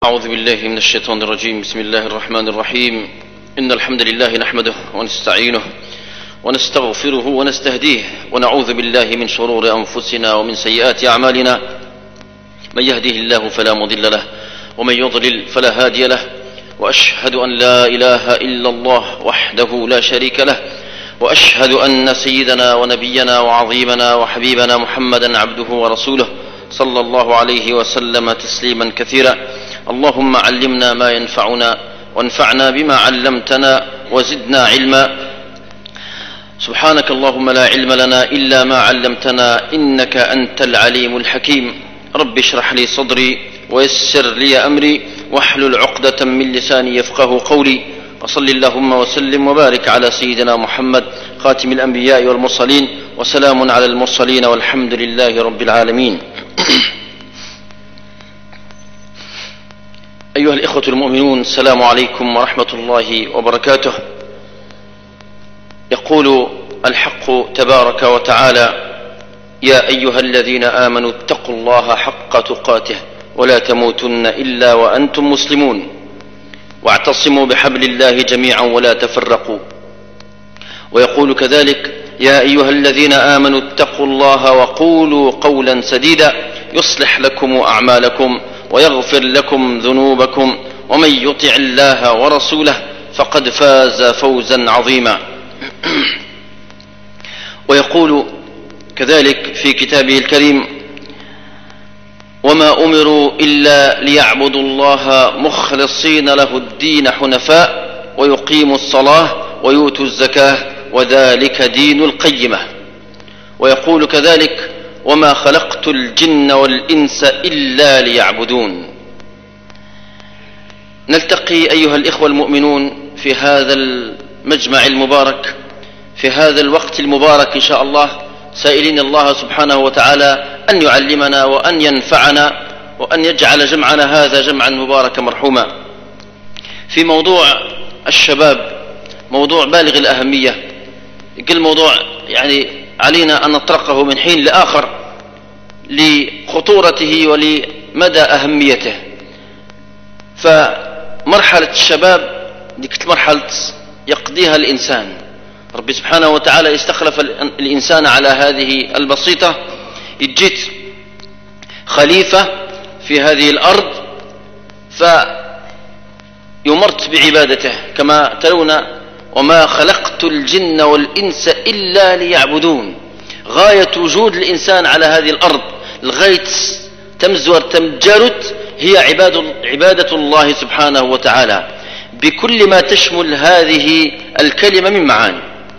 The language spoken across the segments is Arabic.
أعوذ بالله من الشيطان الرجيم. بسم الله الرحمن الرحيم. إن الحمد لله نحمده ونستعينه ونستغفره ونستهديه ونعوذ بالله من شرور أنفسنا ومن سيئات أعمالنا. من يهده الله فلا مضل له ومن يضلل فلا هادي له، وأشهد أن لا إله إلا الله وحده لا شريك له، وأشهد أن سيدنا ونبينا وعظيمنا وحبيبنا محمدا عبده ورسوله صلى الله عليه وسلم تسليما كثيرا. اللهم علمنا ما ينفعنا وانفعنا بما علمتنا وزدنا علما. سبحانك اللهم لا علم لنا إلا ما علمتنا إنك أنت العليم الحكيم. رب اشرح لي صدري ويسر لي أمري واحلل عقدة من لساني يفقه قولي. وصل اللهم وسلم وبارك على سيدنا محمد خاتم الأنبياء والمرسلين، وسلام على المرسلين والحمد لله رب العالمين. أيها الإخوة المؤمنون، السلام عليكم ورحمة الله وبركاته. يقول الحق تبارك وتعالى: يا أيها الذين آمنوا اتقوا الله حق تقاته ولا تموتن إلا وأنتم مسلمون، واعتصموا بحبل الله جميعا ولا تفرقوا. ويقول كذلك: يا أيها الذين آمنوا اتقوا الله وقولوا قولا سديدا يصلح لكم أعمالكم ويغفر لكم ذنوبكم، ومن يطع الله ورسوله فقد فاز فوزا عظيما. ويقول كذلك في كتابه الكريم: وما أمروا إلا ليعبدوا الله مخلصين له الدين حنفاء ويقيموا الصلاة ويؤتوا الزكاة وذلك دين القيمة. ويقول كذلك: وما خلقت الجن والإنس إلا ليعبدون. نلتقي أيها الإخوة المؤمنون في هذا المجمع المبارك، في هذا الوقت المبارك إن شاء الله، سائلين الله سبحانه وتعالى أن يعلمنا وأن ينفعنا وأن يجعل جمعنا هذا جمعا مباركا مرحوما. في موضوع الشباب، موضوع بالغ الأهمية، كل موضوع يعني علينا أن نطرقه من حين لآخر لخطورته ولمدى أهميته. فمرحلة الشباب ديك مرحلة يقضيها الإنسان، ربي سبحانه وتعالى يستخلف الإنسان على هذه البسيطة، يجيت خليفة في هذه الأرض فيمرت بعبادته كما ترون: وما خلقت الجن والإنس إلا ليعبدون. غاية وجود الإنسان على هذه الأرض لغاية تمزور تمجرت هي عبادة الله سبحانه وتعالى بكل ما تشمل هذه الكلمة من معاني.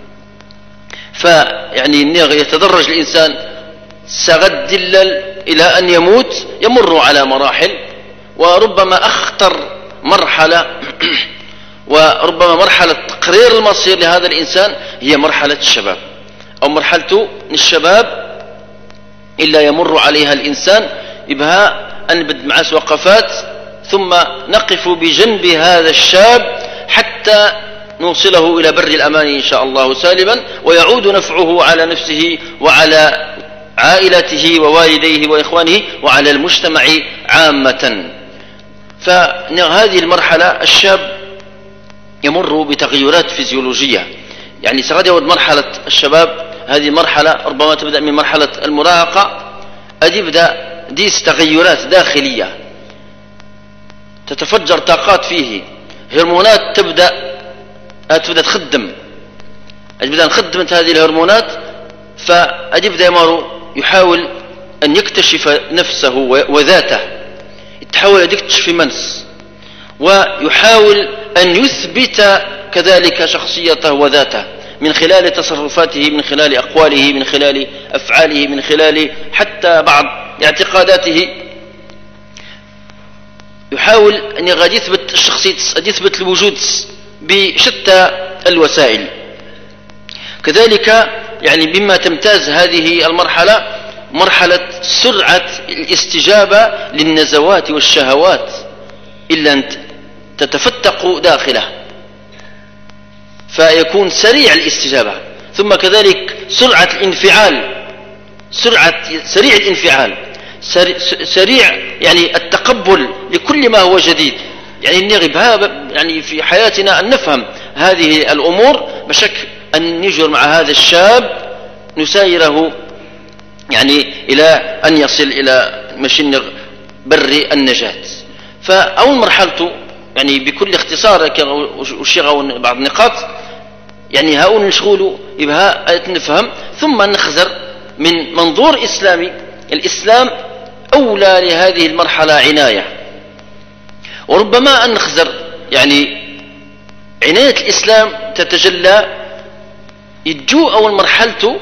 فيعني يتدرج الإنسان سغدلل إلى أن يموت، يمر على مراحل، وربما أخطر مرحلة وربما مرحلة تقرير المصير لهذا الإنسان هي مرحلة الشباب، أو مرحلة الشباب إلا يمر عليها الإنسان يبها أنبد معاس وقفات، ثم نقف بجنب هذا الشاب حتى نوصله إلى بر الأمان إن شاء الله سالما، ويعود نفعه على نفسه وعلى عائلته ووالديه وإخوانه وعلى المجتمع عامة. فهذه المرحلة الشاب يمر بتغيرات فيزيولوجية، يعني سغد مرحلة الشباب هذه المرحلة ربما تبدأ من مرحلة المراهقة، يبدأ ديس تغيرات داخلية تتفجر طاقات فيه، هرمونات تبدأ تخدم، بدأ نخدمت هذه الهرمونات، فيبدأ يحاول أن يكتشف نفسه وذاته، يتحول يكتشف منس، ويحاول أن يثبت كذلك شخصيته وذاته من خلال تصرفاته، من خلال أقواله، من خلال أفعاله، من خلال حتى بعض اعتقاداته. يحاول أن يثبت الشخصية، يثبت الوجود بشتى الوسائل. كذلك يعني مما تمتاز هذه المرحلة مرحلة سرعة الاستجابة للنزوات والشهوات، إلا أن تتفتق داخله فيكون سريع الاستجابة. ثم كذلك سرعة الانفعال، سريع الانفعال، سريع يعني التقبل لكل ما هو جديد. يعني نغب يعني في حياتنا أن نفهم هذه الأمور بشكل أن نجر مع هذا الشاب نسايره يعني إلى أن يصل إلى مشن بر النجاة. فأول مرحلته يعني بكل اختصار أشير بعض النقاط يعني هؤلاء نشغل يبقى نفهم ثم نخزر من منظور إسلامي. الإسلام أولى لهذه المرحلة عناية، وربما أن نخزر يعني عناية الإسلام تتجلى يجو أول مرحلته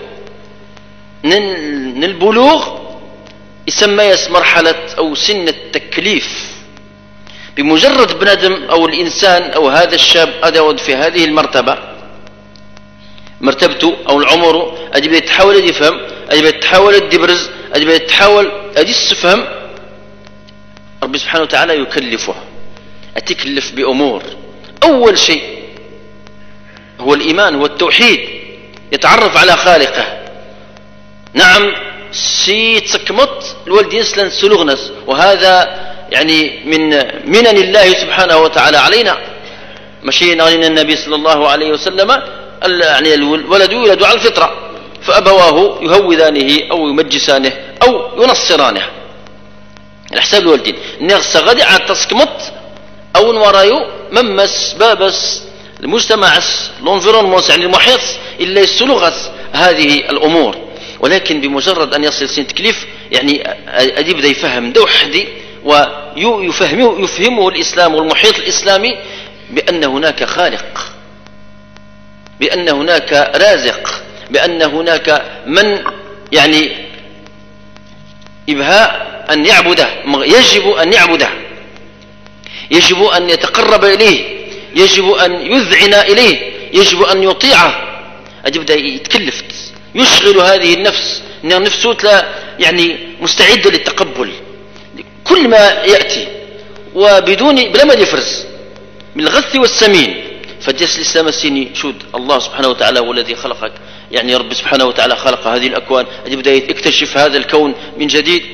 من البلوغ يسمى مرحلة أو سن التكليف. بمجرد بنادم أو الإنسان أو هذا الشاب أدود في هذه المرتبة مرتبته أو العمر أجب يتحاول يفهم، أجب يتحاول يبرز، أجب يتحاول يفهم. رب سبحانه وتعالى يكلفه، أتكلف بأمور. أول شيء هو الإيمان، هو التوحيد، يتعرف على خالقه. نعم سيتسكمط الوالد يسلن سلوغنس، وهذا يعني من منن الله سبحانه وتعالى علينا. مشي نغني النبي صلى الله عليه وسلم يعني الولد يولد على الفطرة، فأبواه يهوذانه أو يمجسانه أو ينصرانه على حساب الوالدين. نغس غدي على تسكمط أو ورايو ممس بابس المجتمع الانفيرونمون يعني المحيط إلا يسلغت هذه الأمور. ولكن بمجرد أن يصل سن تكليف يعني أدي بدأ يفهم دوحدي ويفهمه الإسلام والمحيط الإسلامي بأن هناك خالق، بأن هناك رازق، بأن هناك من يعني إبهاء أن يعبده، يجب أن يعبده، يجب أن يتقرب إليه، يجب أن يذعن إليه، يجب أن يطيعه. أجب يتكلف يشغل هذه النفس، نفسه يعني مستعدة للتقبل كل ما يأتي وبدون بلا ما يفرز بالغث والسمين. فجلس الإسلام السيني شود الله سبحانه وتعالى هو الذي خلقك، يعني رب سبحانه وتعالى خلق هذه الأكوان، أجب يكتشف هذا الكون من جديد.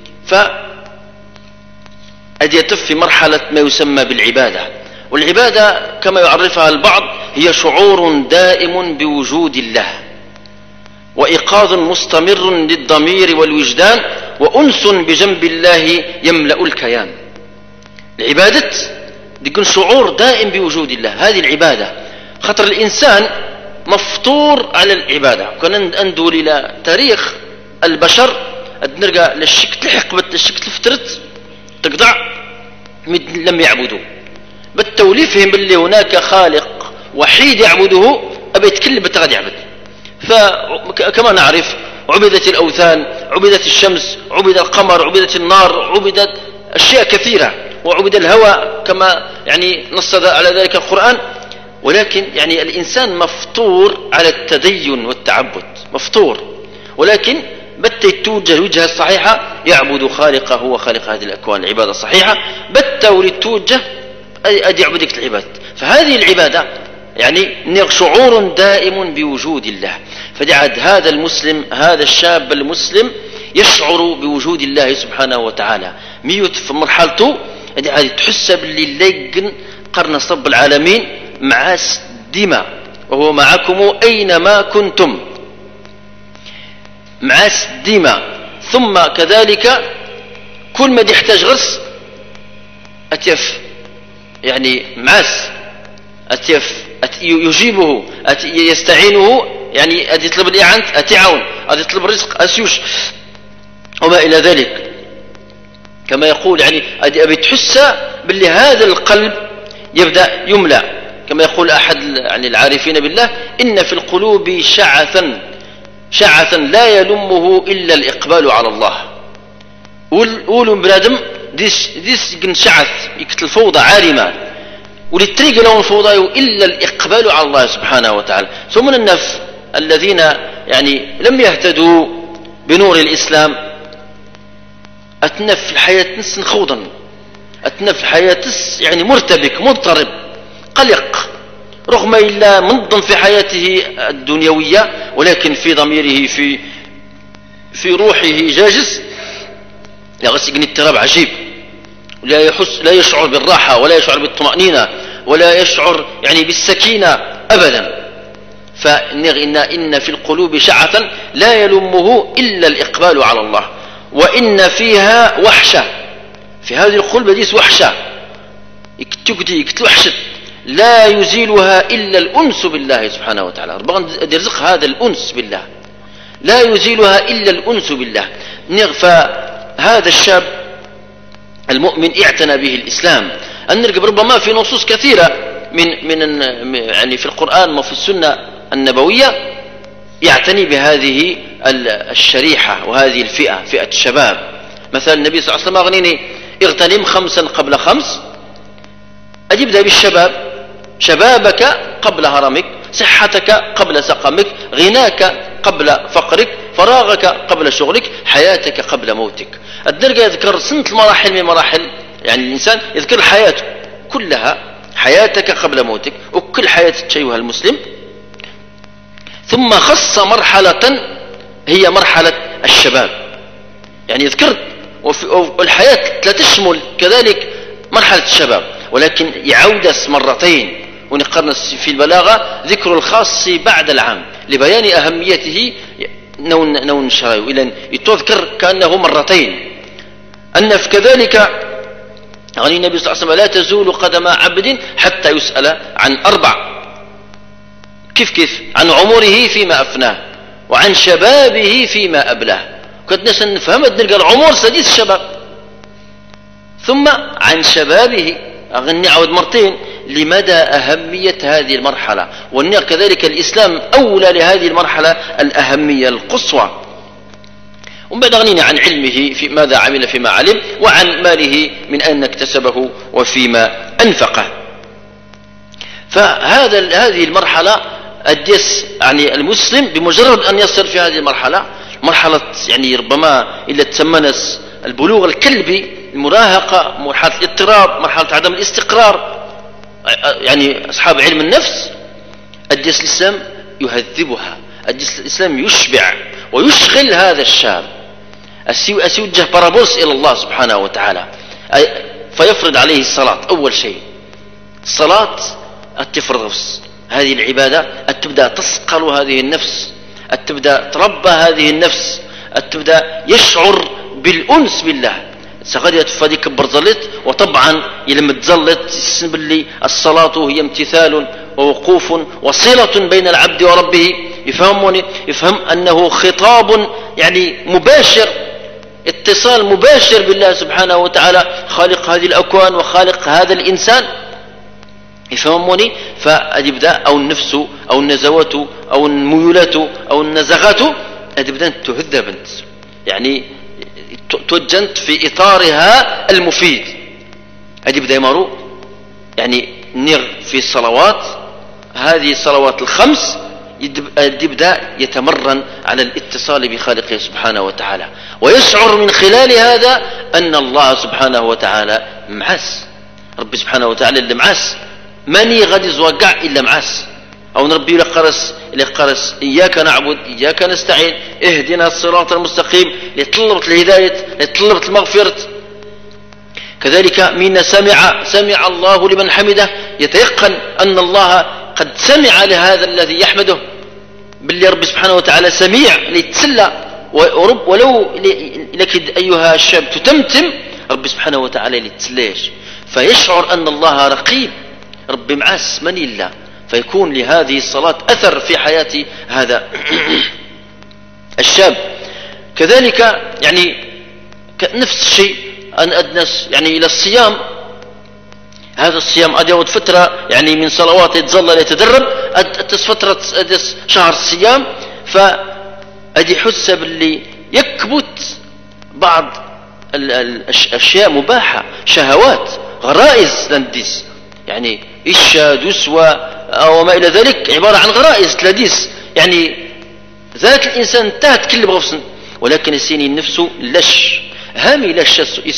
أدي يتف في مرحلة ما يسمى بالعبادة. والعبادة كما يعرفها البعض هي شعور دائم بوجود الله، وإيقاظ مستمر للضمير والوجدان، وأنس بجنب الله يملأ الكيان. العبادة يكون شعور دائم بوجود الله، هذه العبادة. خطر الإنسان مفطور على العبادة. كنا ندور إلى تاريخ البشر نرجع للشكل تلحق بالشكل فترت تقطع لم يعبدوا بالتوليفهم باللي هناك خالق وحيد يعبده أبي يتكلم بتغاد يعبد. فكما نعرف عبدت الأوثان، عبدت الشمس، عبد القمر، عبدت النار، عبدت أشياء كثيرة، وعبد الهوى كما يعني نص على ذلك القرآن. ولكن يعني الإنسان مفطور على التدين والتعبد، مفطور. ولكن بت يتوجه الوجهة الصحيحة يعبد خالقه هو خالق هذه الأكوان، العبادة الصحيحة بت ولتوجه أدي يعبدك العباد. فهذه العبادة يعني شعور دائم بوجود الله. فجعل هذا المسلم، هذا الشاب المسلم يشعر بوجود الله سبحانه وتعالى. ميوت في مرحلته يعني تحس باللي ليقن قرن صب العالمين مع ديما وهو معكم أينما كنتم، مع ديما. ثم كذلك كل ما يحتاج غرس أتيف يعني معاس أتيف يجيبه يستعينه، يعني أدي يطلب الإعانة أتعاون، أدي يطلب الرزق أسيوش وما إلى ذلك. كما يقول يعني أبي تحس باللي هذا القلب يبدأ يملأ. كما يقول أحد يعني العارفين بالله إن في القلوب شعثا لا يلمه إلا الإقبال على الله. قولوا بنادم ديس شعث يكتل فوضى عارمة وللطريق لهم فوضى إلا الإقبال على الله سبحانه وتعالى. ثم الناس الذين يعني لم يهتدوا بنور الإسلام أتنف الحياة نس خوضا، أتنف الحياة يعني مرتبك مضطرب قلق، رغم إلا منظم في حياته الدنيوية، ولكن في ضميره في روحه جاجز. يغسقني اضطراب عجيب، لا يشعر بالراحة ولا يشعر بالطمأنينة ولا يشعر يعني بالسكينة أبدا. فإن في القلوب شعثا لا يلمه إلا الإقبال على الله، وإن فيها وحشة، في هذه القلوب ديس وحشة يكتوحشت لا يزيلها إلا الأنس بالله سبحانه وتعالى. ربما يرزق هذا الأنس بالله، لا يزيلها إلا الأنس بالله. فهذا الشاب المؤمن اعتنى به الإسلام. أن نرقب ربما في نصوص كثيرة من يعني في القرآن وفي السنة النبوية يعتني بهذه الشريحة وهذه الفئة، فئة الشباب. مثلا النبي صلى الله عليه وسلم أغنيني اغتنم 5 قبل 5، أجبدها بالشباب، شبابك قبل هرمك، صحتك قبل سقمك، غناك قبل فقرك، فراغك قبل شغلك، حياتك قبل موتك. الدرجة يذكر سنة المراحل من مراحل يعني الإنسان، يذكر حياته كلها، حياتك قبل موتك وكل حياتك أيها المسلم. ثم خص مرحلة هي مرحلة الشباب، يعني يذكر والحياة لا تشمل كذلك مرحلة الشباب، ولكن يعودس مرتين. ونقرن في البلاغة ذكر الخاص بعد العام لبيان أهميته نون شراي، إلى يتذكر كأنه مرتين. أن في كذلك عن النبي صلى الله عليه وسلم لا تزول قدم عبد حتى يسأل عن 4، كيف عن عمره فيما أفناه، وعن شبابه فيما أبلاه. كنت نفهم نلقى العمر سديد الشباب، ثم عن شبابه أغني عود مرتين لمدى أهمية هذه المرحلة. وأن كذلك الإسلام أولى لهذه المرحلة الأهمية القصوى. ومن بعد أغنينا عن علمه في ماذا عمل فيما علم، وعن ماله من أين اكتسبه وفيما أنفقه. هذه المرحلة الديس يعني المسلم بمجرد أن يصل في هذه المرحلة، مرحلة يعني ربما إلا تسمنس البلوغ الكلبي، المراهقة، مرحلة الاضطراب، مرحلة عدم الاستقرار، يعني أصحاب علم النفس، الديس الإسلام يهذبها، الديس الإسلام يشبع ويشغل هذا الشاب، أسيوجه بارابولس إلى الله سبحانه وتعالى، فيفرض عليه الصلاة. أول شيء الصلاة التفرغس، هذه العبادة تبدأ تصقل هذه النفس، تبدأ تربى هذه النفس، تبدأ يشعر بالأنس بالله. سغديت فدي كبر زلت، وطبعا يلم تزلت باللي الصلاة هي امتثال ووقوف وصلة بين العبد وربه. يفهم أنه خطاب يعني مباشر، اتصال مباشر بالله سبحانه وتعالى، خالق هذه الأكوان وخالق هذا الإنسان. يفهموني؟ فأجبدا أو النفس أو النزوات أو الميولات أو النزغات أجبدا تهذب، يعني توجنت في إطارها المفيد. أجبدا يمروا يعني نغ في الصلوات، هذه الصلوات الخمس يبدأ يتمرن على الاتصال بخالقه سبحانه وتعالى، ويشعر من خلال هذا أن الله سبحانه وتعالى معس. ربي سبحانه وتعالى اللي معس، ماني غادي يزوقع إلا معس. أو نربي لقرس إياك نعبد إياك نستعين اهدنا الصراط المستقيم، لطلبت الهداية لطلبت المغفرة. كذلك من سمع الله لمن حمده، يتيقن أن الله قد سمع لهذا الذي يحمده، باللي ربي سبحانه وتعالى سميع ليتسلى. ولو لك أيها الشاب تتمتم، ربي سبحانه وتعالى ليتسليش، فيشعر أن الله رقيب، ربي معاس من الله، فيكون لهذه الصلاة أثر في حياة هذا الشاب. كذلك يعني نفس الشيء أن أدنس يعني إلى الصيام. هذا الصيام أديود فترة يعني من صلوات يتظل يتدرب، أدس فترة أدس شهر الصيام، فأدي حسب اللي يكبت بعض الأشياء مباحة، شهوات، غرائز لنديس، يعني إشا دسوة أو ما إلى ذلك، عبارة عن غرائز تلاديس، يعني ذات الإنسان انتهت كل بغفصن، ولكن السيني نفسه لش هامي لش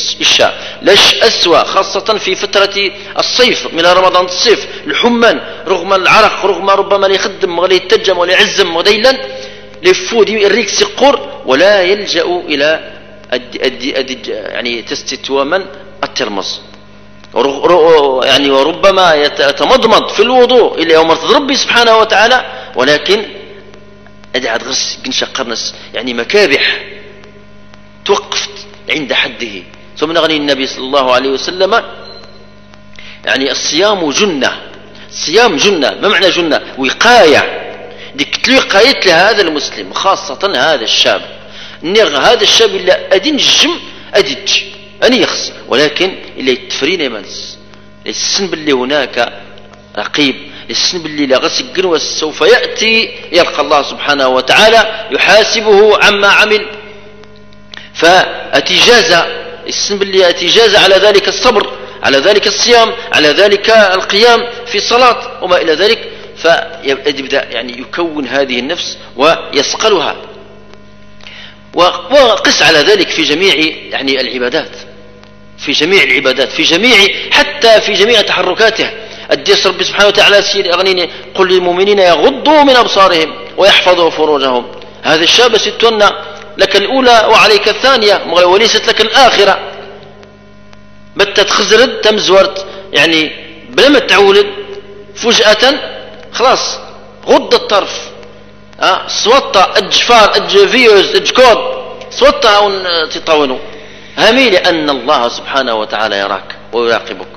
لش أسوأ، خاصة في فترة الصيف من رمضان الصيف، الحمان رغم العرق، رغم ربما يخدم ولا يتجم ولا يعزم وديلا لفود الريك سقور، ولا يلجأ إلى يعني تستتوا من الترمز يعني وربما يتمضمض في الوضوء إلا يوم ربي سبحانه وتعالى، ولكن أدعى غرس قرنس يعني مكابح توقفت عند حده. ثم نغني النبي صلى الله عليه وسلم يعني الصيام جنة، الصيام جنة. ما معنى جنة؟ وقاية، ديك وقاية لهذا المسلم خاصة هذا الشاب. هذا الشاب إلا أدين الجم أدج أني يخص، ولكن إلا يتفرين يمنس السن باللي هناك رقيب، السن باللي لا غسق سوف يأتي يلقى الله سبحانه وتعالى يحاسبه عما عمل. فأتجازى السن باللي أتجازى على ذلك الصبر، على ذلك الصيام، على ذلك القيام في الصلاة وما إلى ذلك. فيبدأ يعني يكون هذه النفس ويصقلها. وقس على ذلك في جميع يعني العبادات، في جميع العبادات، في جميع حتى في جميع تحركاته. الديس ربي سبحانه وتعالى سير أغنيني قل للمؤمنين يغضوا من أبصارهم ويحفظوا فروجهم. هذا الشاب ستون لك الأولى وعليك الثانية وليست لك الآخرة. متى تخزرد تمزورت يعني بلا ما تعولد فجأة خلاص غض الطرف سوطة اجفار اجفيوز اجكود سوطة او تطاولوا همي، لأن الله سبحانه وتعالى يراك ويراقبك.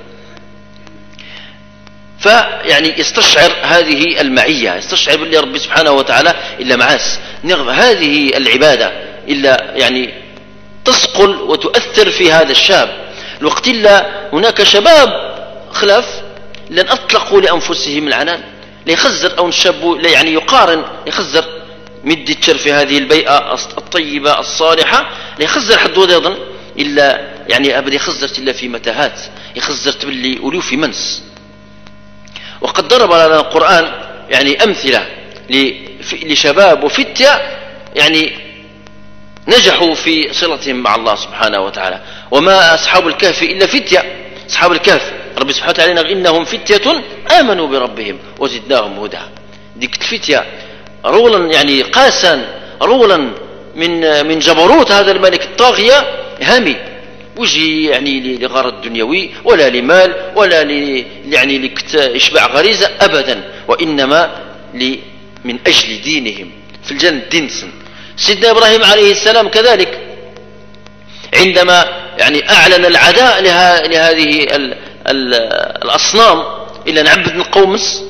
فيعني يستشعر هذه المعية، يستشعر باللي ربي سبحانه وتعالى إلا معاس. هذه العبادة إلا يعني تسقل وتؤثر في هذا الشاب. الوقت إلا هناك شباب خلاف لن أطلقوا لأنفسهم العنان ليخزر أو الشاب يعني يقارن يخزر مدي تشر في هذه البيئة الطيبة الصالحة ليخزر حد وضيضا إلا يعني أبدا يخزرت إلا في متاهات، يخزرت باللي أوليو في منس. وقد ضرب لنا القرآن يعني أمثلة لشباب وفتية يعني نجحوا في صلتهم مع الله سبحانه وتعالى. وما أصحاب الكهف إلا فتية. أصحاب الكهف ربي سبحانه وتعالى إنهم فتية آمنوا بربهم وزدناهم هدى. ديك الفتية رولا يعني قاسا رولا من جبروت هذا الملك الطاغية هامي وجي يعني لغرض دنيوي ولا لمال ولا يعني لإشباع غريزة أبدا، وإنما من أجل دينهم في الجنة دينسن. سيدنا إبراهيم عليه السلام كذلك عندما يعني أعلن العداء لهذه الأصنام إلا نعبد القومس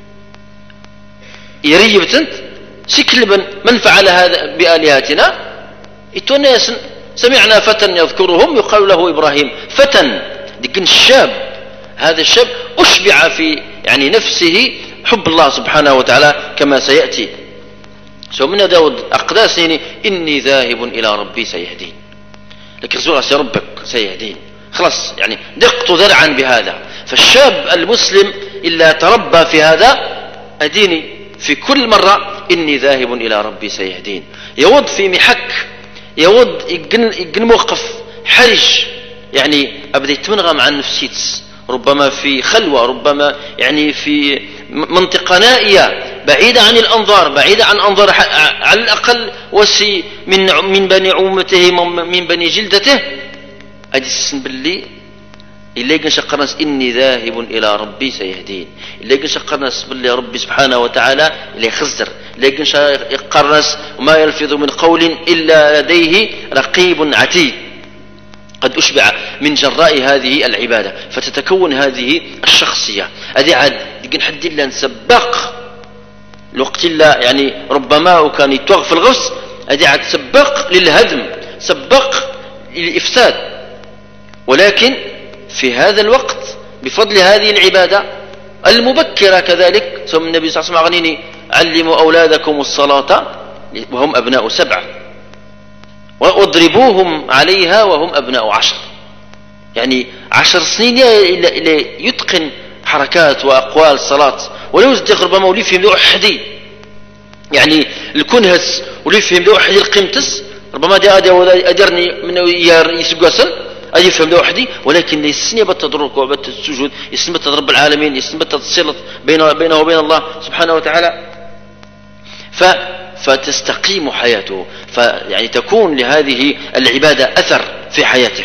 يريبتنت سكلبا من فعل هذا بآلهتنا إتونيسن سمعنا فتى يذكرهم يقال له إبراهيم. فتى لكن الشاب هذا الشاب أشبع في يعني نفسه حب الله سبحانه وتعالى كما سيأتي. من داود أقداسني إني ذاهب إلى ربي سيهدين، لكن رسول الله ربك سيهدين خلاص يعني دقت ذرعا بهذا. فالشاب المسلم إلا تربى في هذا أديني في كل مرة إني ذاهب إلى ربي سيهدين. يود في محك يود يقن موقف حرج يعني أبدأ يتمنغم عن نفسيتس، ربما في خلوة، ربما يعني في منطقة نائية بعيدة عن الأنظار، بعيدة عن أنظار على الأقل وسي من بني عومته من بني جلدته. أدي السن باللي إلا يقن شقرناس إني ذاهب إلى ربي سيهدين، إلا يقن شقرناس باللي ربي سبحانه وتعالى إلا يخزر، إلا يقن شقرناس وما يلفظ من قول إلا لديه رقيب عتيد. قد أشبع من جراء هذه العبادة فتتكون هذه الشخصية. أدي عاد يقن حد إلا نسبق الوقت إلا يعني ربما وكان يتوغ في الغفص. أدي عاد سبق للهدم، سبق للإفساد. ولكن في هذا الوقت بفضل هذه العبادة المبكرة كذلك ثم النبي صلى الله عليه وسلم علموا أولادكم الصلاة وهم أبناء 7 واضربوهم عليها وهم أبناء 10. يعني 10 سنين يتقن حركات وأقوال الصلاة ولو يزدق ربما ولي فيهم ذو أحدي يعني الكنهس ولي فيهم ذو أحدي القيمتس ربما دي أدرني من يسقسن أجي فهم ذو أحدي، ولكن يسني بالتدرك وبالسجود يسني بالتدرب العالمين يسني بالتصلة بينه وبين الله سبحانه وتعالى. فتستقيم حياته، فيعني تكون لهذه العبادة أثر في حياته.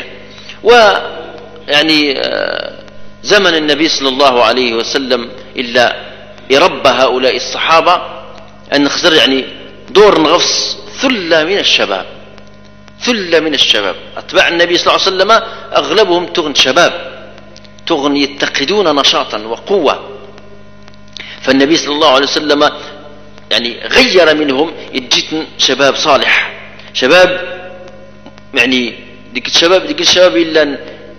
ويعني زمن النبي صلى الله عليه وسلم إلا يربى هؤلاء الصحابة أن نخزر يعني دور نغفص ثلة من الشباب، ثلة من الشباب أتباع النبي صلى الله عليه وسلم أغلبهم تغن شباب، تغن يتقدون نشاطا وقوة. فالنبي صلى الله عليه وسلم يعني غير منهم، يجيتن شباب صالح، شباب يعني ديك الشباب إلا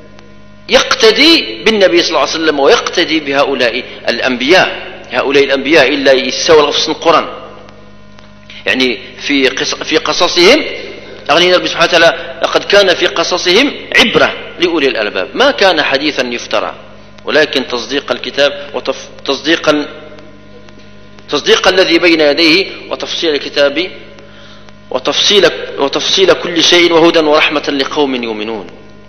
يقتدي بالنبي صلى الله عليه وسلم ويقتدي بهؤلاء الأنبياء، هؤلاء الأنبياء إلا يسوى الغفص القرآن. يعني في قصصهم أغنينا ربي سبحانه وتعالى لقد كان في قصصهم عبرة لأولي الألباب، ما كان حديثا يفترى ولكن تصديق الكتاب تصديق الذي بين يديه وتفصيل الكتاب وتفصيل كل شيء وهدى ورحمة لقوم يؤمنون.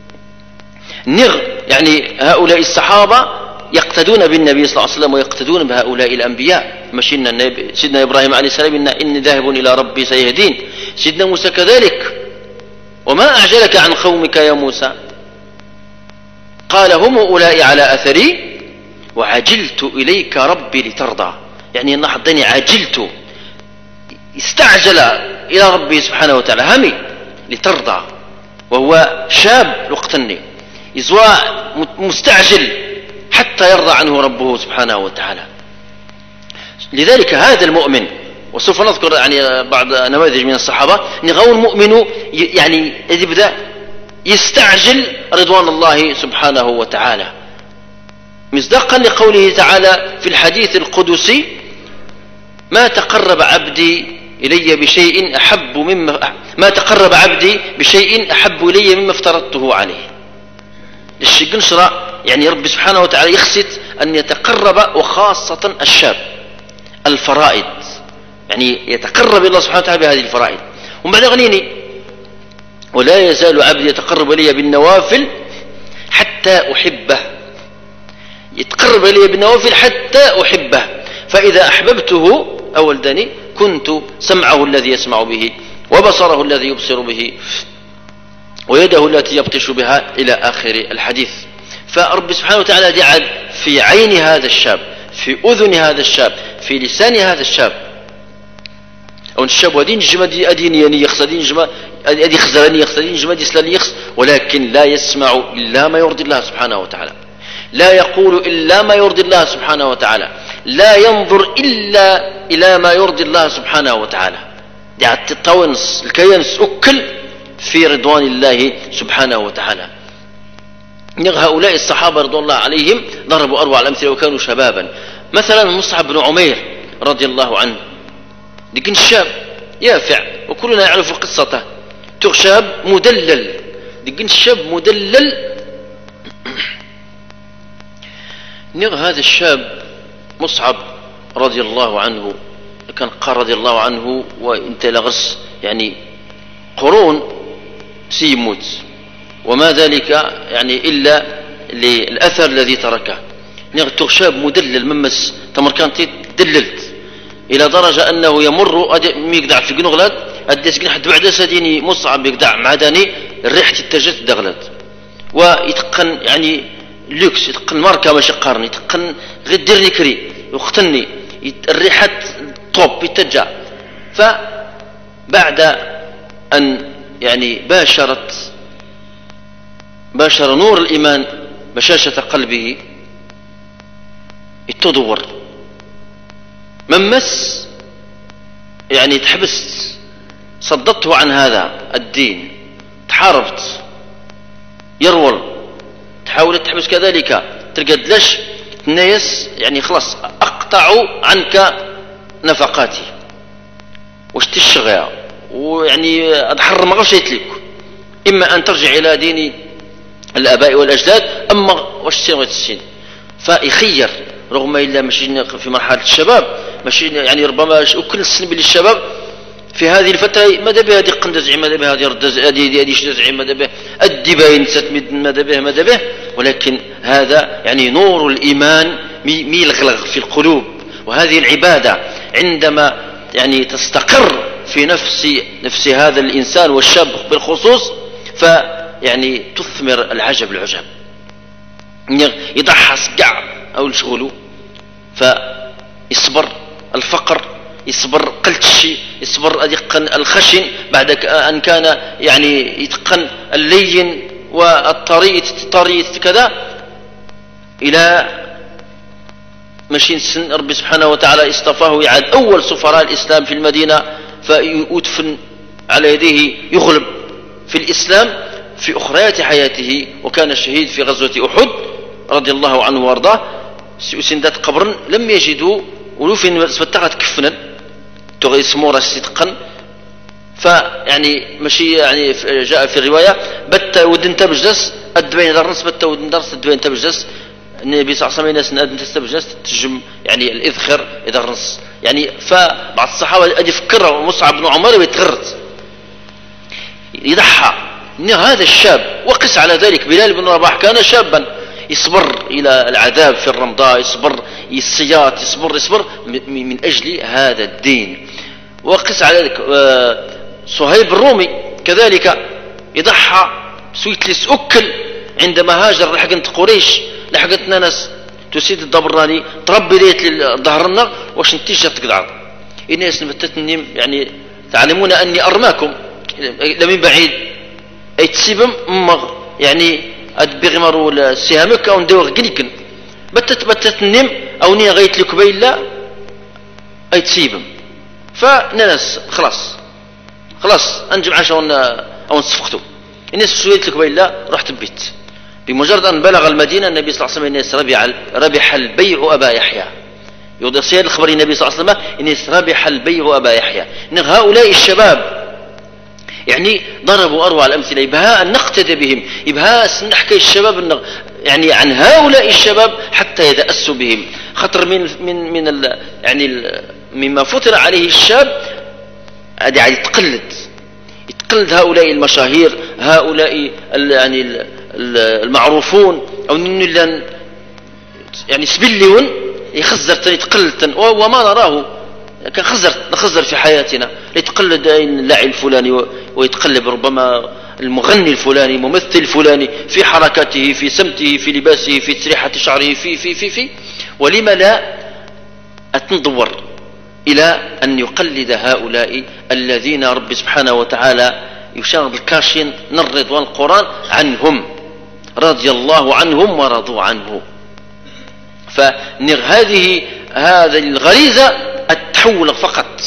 يعني هؤلاء الصحابة يقتدون بالنبي صلى الله عليه وسلم ويقتدون بهؤلاء الأنبياء. سيدنا إبراهيم عليه السلام إني ذاهب إلى ربي سيهدين. سيدنا موسى كذلك، وما أعجلك عن قومك يا موسى؟ قال هم أولئك على أثري وعجلت إليك ربي لترضى. يعني نحضني عجلت، استعجل إلى ربي سبحانه وتعالى همي لترضى، وهو شاب وقتني إزواء مستعجل حتى يرضى عنه ربه سبحانه وتعالى. لذلك هذا المؤمن، وسوف نذكر يعني بعض نماذج من الصحابة، نغاو المؤمن يعني يبدأ يستعجل رضوان الله سبحانه وتعالى، مصداقا لقوله تعالى في الحديث القدسي: ما تقرب عبدي إلي بشيء أحب إلي مما افترضته عليه. الشيء نشرة يعني ربي سبحانه وتعالى يخسد أن يتقرب، وخاصة الشاب الفرائض، يعني يتقرب إلى الله سبحانه وتعالى بهذه الفرائض. ومن بعد غنيني: ولا يزال عبدي يتقرب إلي بالنوافل حتى أحبه، يتقرب إلي بالنوافل حتى أحبه، فإذا أحببته أولدني كنت سمعه الذي يسمع به وبصره الذي يبصر به ويده التي يبطش بها إلى آخر الحديث. فرب سبحانه وتعالى جعل في عين هذا الشاب، في أذن هذا الشاب، في لسان هذا الشاب، أو الشاب ودين جمد أدين يخص أدين جمد أدي خزراني يخص أدين جمد إسلام يخص، ولكن لا يسمع إلا ما يرضي الله سبحانه وتعالى، لا يقول إلا ما يرضي الله سبحانه وتعالى، لا ينظر إلا إلى ما يرضي الله سبحانه وتعالى. يعني التونس الكيانس أكل في رضوان الله سبحانه وتعالى. هؤلاء الصحابة رضوان الله عليهم ضربوا أروع الأمثلة وكانوا شبابا. مثلا مصعب بن عمير رضي الله عنه، لكن الشاب يافع وكلنا يعرف قصته، شاب مدلل، لكن الشاب مدلل. هذا الشاب مصعب رضي الله عنه كان قال رضي الله عنه وانت لغس يعني قرون سيموت، وما ذلك يعني إلا للأثر الذي تركه. شاب مدلل ممس تمركانتي دللت إلى درجة أنه يمر ميقدع في قنغلد أديس حد بعد سديني مصعب يقدع معدني الريحة التجت دغلت، ويتقن يعني لوكس، يتقن ماركة ماشي قارني، يتقن غدرني كري يختني الريحة طوب يتجع. فبعد أن يعني باشر نور الإيمان بشاشة قلبه التدور ممس يعني تحبست، صددته عن هذا الدين، تحاربت يرول، تحاولت تحبس كذلك، ترقد ليش الناس يعني خلاص أقطعوا عنك نفقاتي واش تشغى، ويعني أتحرم غير شيء لك، إما أن ترجع إلى دين الآباء والأجداد، أما واش تسين وتسين. فيخير رغم إلا ماشي في مرحلة الشباب، ماشي يعني ربما كل السن بالشباب في هذه الفترة ماذا به هذه قندزعي، ماذا به هذه ردزعي، هذه شدزعي، ماذا به الدباين ستمد، ماذا به، ولكن هذا يعني نور الإيمان ميلغلغ في القلوب. وهذه العبادة عندما يعني تستقر في نفس هذا الإنسان والشاب بالخصوص، فيعني تثمر العجب العجب، يضحى كاع أو شغله، فيصبر الفقر، يصبر قلة الشيء، يصبر يتقن الخشن بعد أن كان يعني يتقن اللين والطريق كذا، إلى ماشي سن ربي سبحانه وتعالى اصطفاه يعاد أول سفراء الإسلام في المدينة، فيدفن على يديه، يغلب في الإسلام في أخريات حياته، وكان شهيد في غزوة أحد رضي الله عنه وارضاه. سندات قبر لم يجدوا ولو فين سبتغت كفنا تغي سمورة ستقن، فيعني ماشي يعني جاء في الرواية بت ودن تبجلس الدبين درس بت ودن درس الدبين تبجلس، النبي صلى الله عليه وسلم نادم تستبجلس تجم يعني الإذخر إذا الرنس يعني. فبعض الصحابة أدي فكر مصعب بن عمر ويتغرت يضحى هذا الشاب، وقس على ذلك بلال بن رباح كان شابا يصبر إلى العذاب في الرمضاء، يصبر السياط، يصبر من أجل هذا الدين. وقس على ذلك صهيب الرومي كذلك يضحى سويتلس أكل عندما هاجر لحقت قريش، لحقتنا ناس تسيد الضبراني تربي ليت ظهرنا واش نتيجة تقدع الناس نبتتني يعني تعلمون أني أرماكم لمن بعيد أي تسيبم يعني أدبغمروا سهامك أو ندور قنيكن بتت النم أو نيا غيت لك بيلا أي تسيبم، فناس خلاص أنجم عشان أو نصفقتوا الناس سويت لك بيلا رحت البيت. بمجرد أن بلغ المدينة النبي صلى الله عليه وسلم الناس ربح البيع أبا يحيى، يوضع سيد الخبر النبي صلى الله عليه وسلم الناس ربح البيع أبا يحيى. هؤلاء الشباب يعني ضربوا أروع الأمثلة، يبها أن نقتدي بهم، يبها نحكي الشباب يعني عن هؤلاء الشباب حتى يتأسوا بهم. خطر من يعني مما فطر عليه الشاب يعني يتقلد هؤلاء المشاهير، هؤلاء يعني المعروفون، أو يعني سبليون يخزر يتقلد، وما نراه كان نخزر في حياتنا، يتقلد اللاعب الفلاني ويتقلب ربما المغني الفلاني، ممثل الفلاني في حركاته، في سمته، في لباسه، في تسريحة شعره، في ولما لا أتندور إلى أن يقلد هؤلاء الذين رب سبحانه وتعالى يشاهد الكاشين نرد والقرآن عنهم رضي الله عنهم ورضوا عنه. هذه الغريزة التحول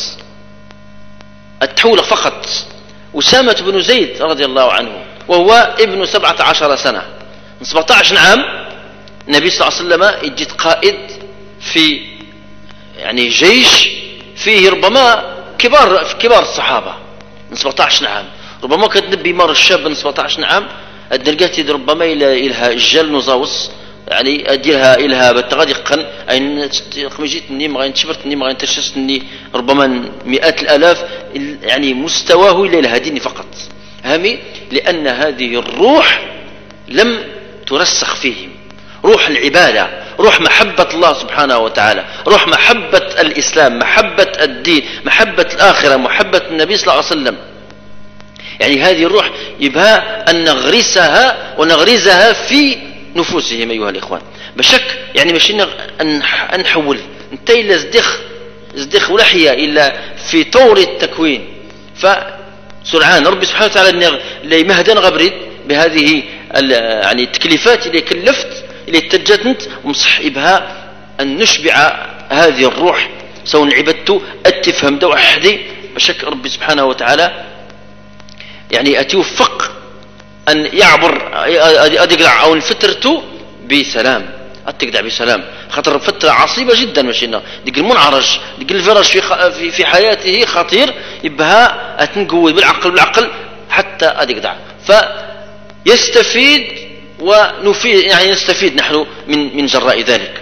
فقط. أسامة بن زيد رضي الله عنه وهو ابن 17 سنة، من 17 عام النبي صلى الله عليه وسلم يجد قائد في يعني جيش فيه ربما كبار الصحابة من 17 عام، ربما كتنبي مر الشاب من 17 عام الدرجات ربما إلها الجل نزاوس يعني إلها بالتغادي قن أين خمجيتني ما غينتشبرتني ما غينتشستني ربما مئات الآلاف يعني مستواه إلى الهدين فقط همي، لأن هذه الروح لم ترسخ فيهم، روح العبادة، روح محبة الله سبحانه وتعالى، روح محبة الإسلام، محبة الدين، محبة الآخرة، محبة النبي صلى الله عليه وسلم. يعني هذه الروح يبها أن نغرسها ونغرزها في نفوسهم أيها الإخوان بشك، يعني مش أن نحول انتي إلا زدخ ولحية إلا في طور التكوين. فسرعان ربي سبحانه وتعالى اللي مهدن غبريد بهذه يعني التكليفات اللي كلفت اللي اتجدنت ومصح إبها أن نشبع هذه الروح سواء عبدت أتفهم دو أحدي بشك ربي سبحانه وتعالى يعني أتوفق أن يعبر أدقع أو الفترة بسلام، أتقدع بسلام، خطر فترة عصيبة جدا مشينا ديك المنعرج ديك الفرج في حياته خطير، يبها أتنقوي بالعقل حتى أدقدع فيستفيد ونفيد، يعني نستفيد نحن من جراء ذلك.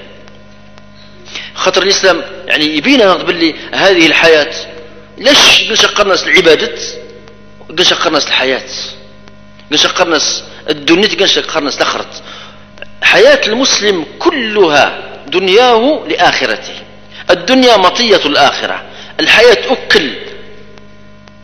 خطر الإسلام يعني يبينا باللي هذه الحياة ليش قلنا العبادة، قلنا الحياة، قلنا الدنيا، قلنا الآخرة. حياة المسلم كلها دنياه لآخرته، الدنيا مطية الآخرة، الحياة أكل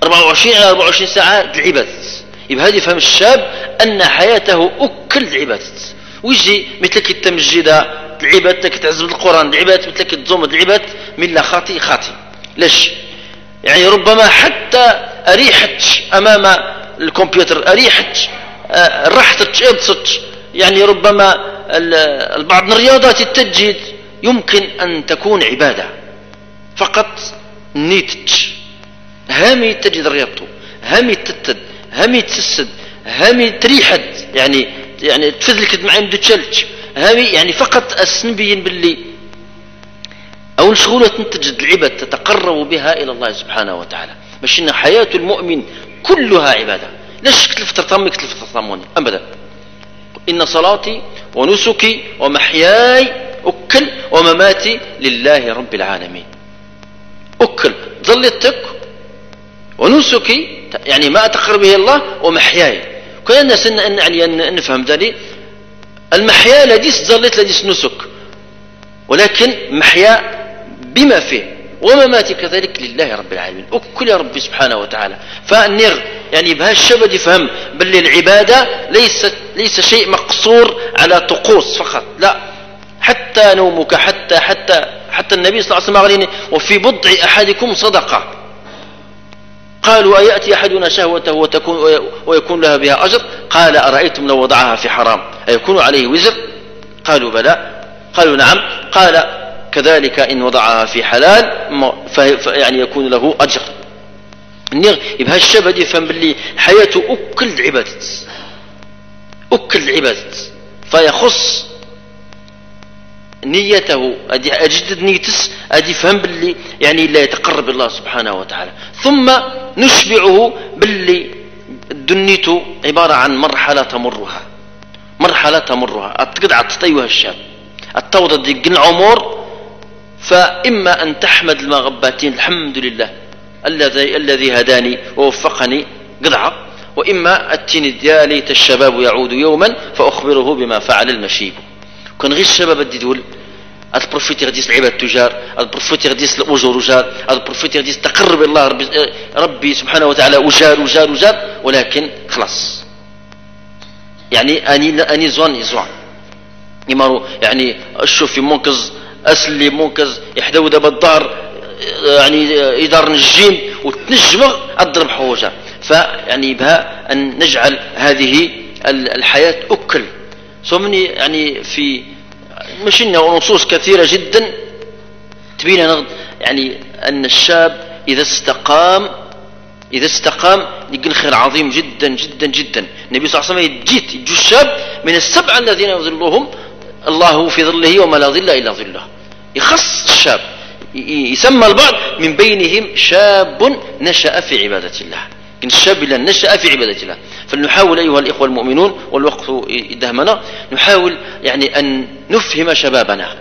24 على 24 ساعة العبادة. يبقى هذه فهم الشاب أن حياته أكل العبادة. ويجي مثلك التمجد العبادة، تعزم القرآن العبادة، مثلك تزوم العبادة، من لا خاطي خاطي. ليش؟ يعني ربما حتى أريحت أمام الكمبيوتر، أريحت رحتت ابسط، يعني ربما بعض الرياضات التجد يمكن أن تكون عبادة فقط. نيتج هامي تجد رياضته، هامي تتد، هامي تسد، هامي تريحد، يعني تفذلك معين بدتشلج، هامي يعني فقط أسنبين باللي أو الشغولة تنتج العبادة تتقرب بها إلى الله سبحانه وتعالى. باش إن حياة المؤمن كلها عبادة. ليش كتلف ترطمي كتلف ترطموني أبدا. إن صلاتي ونسكي ومحياي أكل ومماتي لله رب العالمين. أكل ظلتك ونسكي يعني ما أتقرب به الله، ومحياي كل الناس يعني نفهم ذلك. المحيا لديس ظلت لديس نسك، ولكن محيا بما فيه، ومماتي كذلك لله رب العالمين. أكل يا ربي سبحانه وتعالى. فالنير يعني بها الشبد يفهم بل العبادة ليس شيء مقصور على طقوس فقط، لا، حتى نومك، حتى النبي صلى الله عليه وسلم قال وفي بضع أحدكم صدقة. قالوا أيأتي أحدنا شهوته ويكون لها بها أجر؟ قال أرأيتم لو وضعها في حرام أيكون عليه وزر؟ قالوا بلى. قالوا نعم. قال كذلك إن وضعها في حلال يعني يكون له أجر. يبقى الشباب يفهم باللي حياته أكل العبادة، فيخص نيته أجدد نيتس أدي فهم باللي يعني لا يتقرب الله سبحانه وتعالى. ثم نشبعه باللي دنيته عبارة عن مرحلة تمرها أتقدع تطيوها الشاب التوضى دي قن عمر. فإما أن تحمد المغباتين الحمد لله الذي هداني ووفقني قدعة، وإما التين يا ليت الشباب يعود يوما فأخبره بما فعل المشيب. كان غير الشباب بدي تقول البروفيت يغديس العباد تجار، البروفيت يغديس الأجور وجار، البروفيت يغديس تقرب الله ربي سبحانه وتعالى وجار، ولكن خلاص يعني أني زوان يمارو يعني الشوفي منقذ أسلي منقذ يحدو دابا الظهر يعني يدار نجيم وتنجمغ أضرب حوجة. فيعني بها أن نجعل هذه الحياة أكل. سومني يعني في مشينا ونصوص كثيرة جدا تبين يعني أن الشاب إذا استقام يقول خير عظيم جدا جدا جدا. النبي صلى الله عليه وسلم يجو الشاب من السبعة الذين يظلهم الله في ظله وما لا ظل إلا ظله. يخص الشاب يسمى البعض من بينهم شاب نشأ في عبادة الله. الشاب اللي نشأ في عبادة الله. فلنحاول أيها الإخوة المؤمنون والوقت يدهمنا، نحاول يعني أن نفهم شبابنا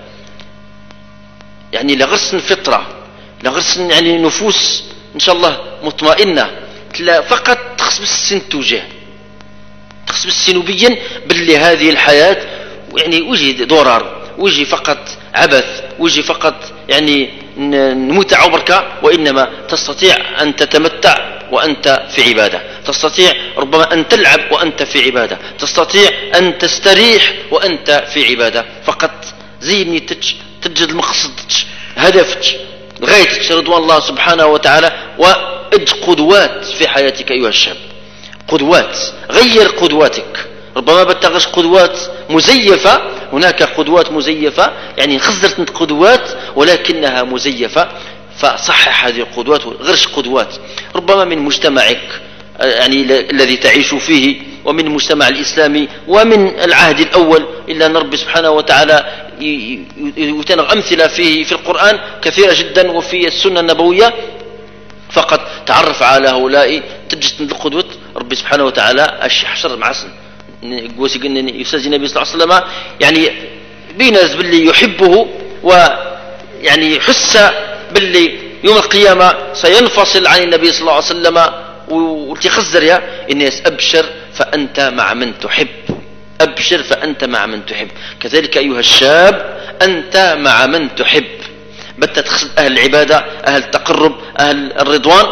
يعني لغرس الفطرة، لغرس يعني نفوس إن شاء الله مطمئنة، فقط تخص بالسن توجه، تخص بالسن وبين باللي هذه الحياة يعني وجي ضرر، وجي فقط عبث، وجي فقط يعني نموت عبرك، وإنما تستطيع أن تتمتع وأنت في عبادة، تستطيع ربما أن تلعب وأنت في عبادة، تستطيع أن تستريح وأنت في عبادة. فقط زي نيتك تجد المقصدك هدفك غايتك رضوان الله سبحانه وتعالى، وإج قدوات في حياتك أيها الشاب، قدوات، غير قدواتك. ربما بتغش قدوات مزيفة، هناك قدوات مزيفة يعني خزرت قدوات ولكنها مزيفة، فصحح هذه القدوات غرش قدوات ربما من مجتمعك يعني الذي تعيش فيه، ومن المجتمع الإسلامي، ومن العهد الأول، إلا أن رب سبحانه وتعالى يتنغ أمثلة فيه في القرآن كثيرة جدا وفي السنة النبوية. فقط تعرف على هؤلاء تجد القدوة رب سبحانه وتعالى حشر معسن قوسي قلنا يستاذ النبي صلى الله عليه وسلم يعني بيناز باللي يحبه، ويعني يحس باللي يوم القيامة سينفصل عن النبي صلى الله عليه وسلم وتخزر يا الناس. أبشر فأنت مع من تحب، أبشر فأنت مع من تحب. كذلك أيها الشاب أنت مع من تحب، بت تخصد أهل العبادة، أهل التقرب، أهل الرضوان،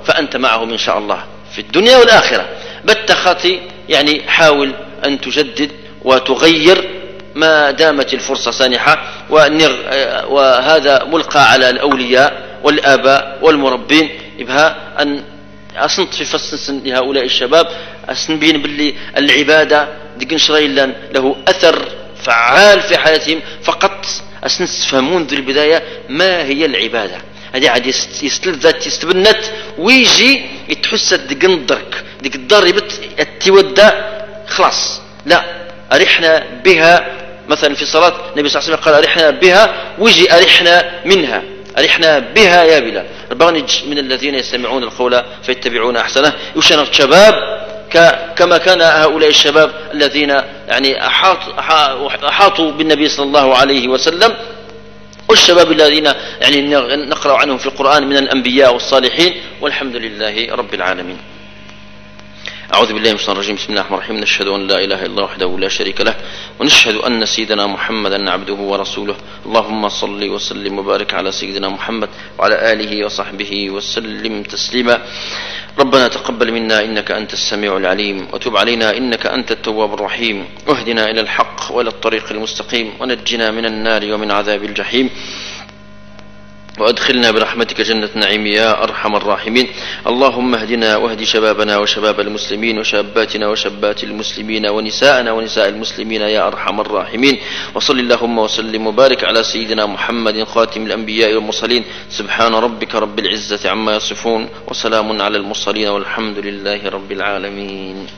فأنت معهم إن شاء الله في الدنيا والآخرة. بالتخطي يعني حاول أن تجدد وتغير ما دامت الفرصة سانحة، وهذا ملقى على الأولياء والآباء والمربين إبها أن أصنت في فصل لهؤلاء الشباب أسنبين باللي العبادة ديك شريلا له أثر فعال في حياتهم، فقط أسنفهمون ذي البداية ما هي العبادة. هذه عاد يستلذت يستبنت ويجي يتحس ديك ندرك ديك الضربت التودى خلاص لا أرحنا بها. مثلا في صلاة النبي صلى الله عليه وسلم قال أرحنا بها، ويجي أرحنا منها، أرحنا بها يا بلال. البرنج من الذين يستمعون القول فيتبعون أحسنه. يشان الشباب كما كان هؤلاء الشباب الذين يعني أحاطوا بالنبي صلى الله عليه وسلم، والشباب الذين يعني نقرأ عنهم في القرآن من الأنبياء والصالحين، والحمد لله رب العالمين. أعوذ بالله من الشيطان الرجيم. بسم الله الرحمن الرحيم. نشهد أن لا إله إلا الله وحده لا شريك له، ونشهد أن سيدنا محمدا عبده ورسوله. اللهم صل وسلم وبارك على سيدنا محمد وعلى آله وصحبه وسلم تسليما. ربنا تقبل منا إنك أنت السميع العليم، وتب علينا إنك أنت التواب الرحيم، واهدنا إلى الحق وإلى الطريق المستقيم، ونجنا من النار ومن عذاب الجحيم، وأدخلنا برحمتك جنة نعيم يا أرحم الراحمين. اللهم اهدنا واهد شبابنا وشباب المسلمين، وشاباتنا وشابات المسلمين، ونساءنا ونساء المسلمين يا أرحم الراحمين. وصل اللهم وسلم وبارك على سيدنا محمد خاتم الأنبياء والمرسلين. سبحان ربك رب العزة عما يصفون، وسلام على المرسلين، والحمد لله رب العالمين.